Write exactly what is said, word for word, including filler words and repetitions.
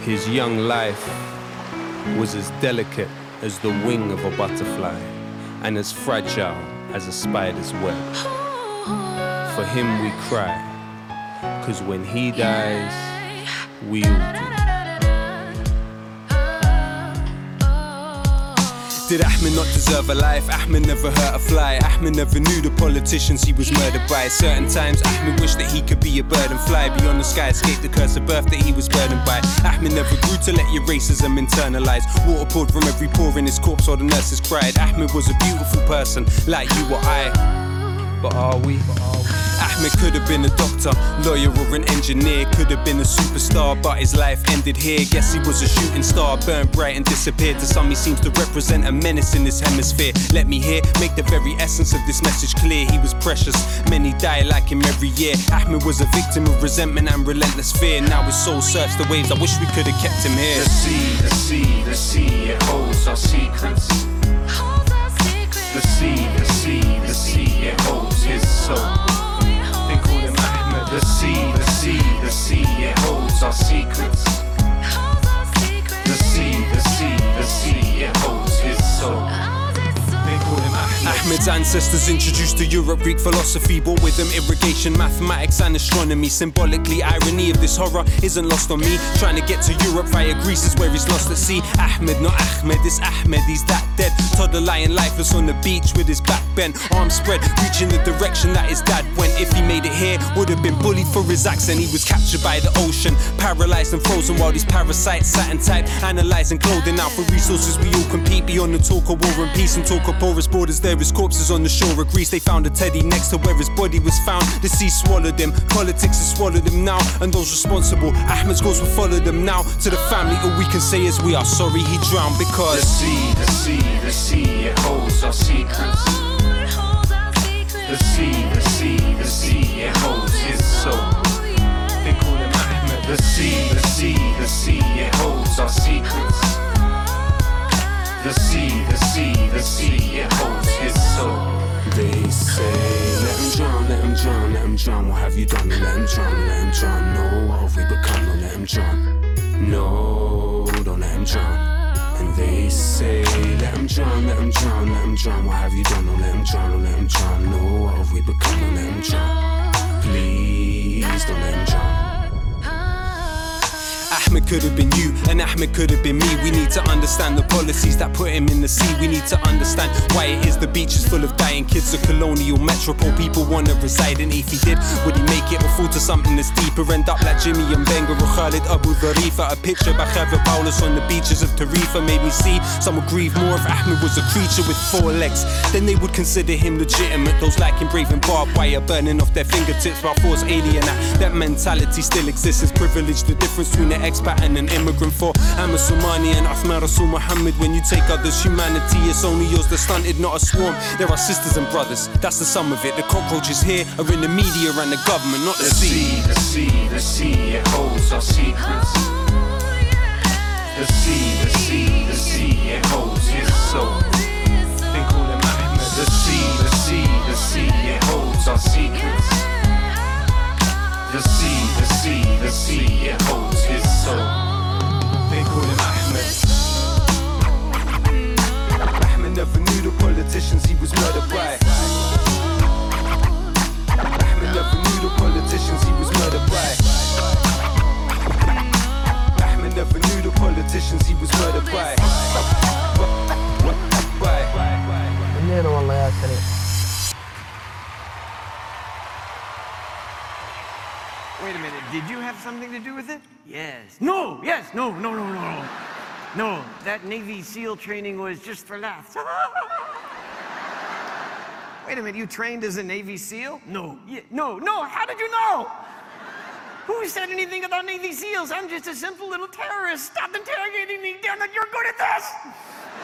His young life was as delicate as the wing of a butterfly and as fragile as a spider's web. For him we cry, 'cause when he dies, we all do. Did Ahmed not deserve a life? Ahmed never hurt a fly. Ahmed never knew the politicians he was murdered by. Certain times Ahmed wished that he could be a bird and fly beyond the sky, escape the curse of birth that he was burdened by. Ahmed never grew to let your racism internalize. Water poured from every pore in his corpse while the nurses cried. Ahmed was a beautiful person, like you or I. But are we? Ahmed could have been a doctor, lawyer or an engineer. Could have been a superstar, but his life ended here. Guess he was a shooting star, burned bright and disappeared. To some he seems to represent a menace in this hemisphere. Let me hear, make the very essence of this message clear. He was precious, many die like him every year. Ahmed was a victim of resentment and relentless fear. Now his soul surfs the waves, I wish we could have kept him here. The sea, the sea, the sea, it holds our secrets. The sea, the sea, the sea, it holds his soul. They call him Ahmed. The sea, the sea, the sea, it holds our secrets. The sea, the sea, the sea, it holds his soul. They call him Ahmed. Ahmed's ancestors introduced to Europe Greek philosophy, brought with them irrigation, mathematics and astronomy. Symbolically, irony of this horror isn't lost on me. Trying to get to Europe via Greece is where he's lost at sea. Ahmed, not Ahmed, it's Ahmed, he's that dead. Toddler lying lifeless on the beach with his back bent, arms spread, reaching the direction that his dad went. If he made it here, would have been bullied for his accent. He was captured by the ocean, paralyzed and frozen while these parasites sat and typed, analyzing clothing out for resources. We all compete beyond the talk of war and peace and talk of porous borders. There is corpses on the shore of Greece. They found a teddy next to where his body was found. The sea swallowed him, politics has swallowed him now, and those responsible, Ahmed's ghost will follow them now. To the family, all we can say is we are sorry he drowned because the sea, the sea, the sea, it holds our secrets. The sea, the sea, the sea, it holds his soul. They call him Ahmed. The sea, the sea, the sea, it holds our secrets. The sea, the sea, the sea, it holds his soul. they say, let him drown, let him drown, let him drown. What have you done? Let him drown, let him drown. No, what have we become? Don't let him drown. No, don't let him drown. And they say, let him drown, let him drown, let him drown. What have you done? Don't let him drown, don't let him drown. No, what have we become? Don't let him drown. Please don't let him drown. Ahmed could have been you, and Ahmed could have been me. We need to understand the policies that put him in the sea. We need to understand why it is the beach is full of dying kids. A colonial metropole people want to reside in. If he did, would he make it or fall to something that's deeper? End up like Jimmy and Benga or Khalid Abu Dharifa. A picture by Javier Paulus on the beaches of Tarifa made me see some would grieve more if Ahmed was a creature with four legs. Then they would consider him legitimate. Those like him braving barbed wire, burning off their fingertips while force alien. That mentality still exists as privilege. The difference between the expat and an immigrant. For I'm a Somali and Uthman Rasul Muhammad. When you take others' humanity, it's only yours that's stunted, not a swarm. There are sisters and brothers, that's the sum of it. The cockroaches here are in the media and the government, not the, the sea. The sea, the sea, it holds our secrets. The sea, the sea, the sea, it holds his soul. They call him Ahmed. The sea, the sea, the sea, it holds our secrets. The sea, the sea, the sea, it holds his soul. They call him Ahmed. Ahmed never knew the politicians he was murdered by. Ahmed never knew the politicians he was murdered by. Ahmed never knew the politicians he was murdered by. منين والله يا كريم. Wait a minute, did you have something to do with it? Yes. No, yes, no, no, no, no. No, that Navy SEAL training was just for laughs. Wait a minute, you trained as a Navy SEAL? No, yeah, no, no, how did you know? Who said anything about Navy SEALs? I'm just a simple little terrorist. Stop interrogating me, damn it, you're good at this!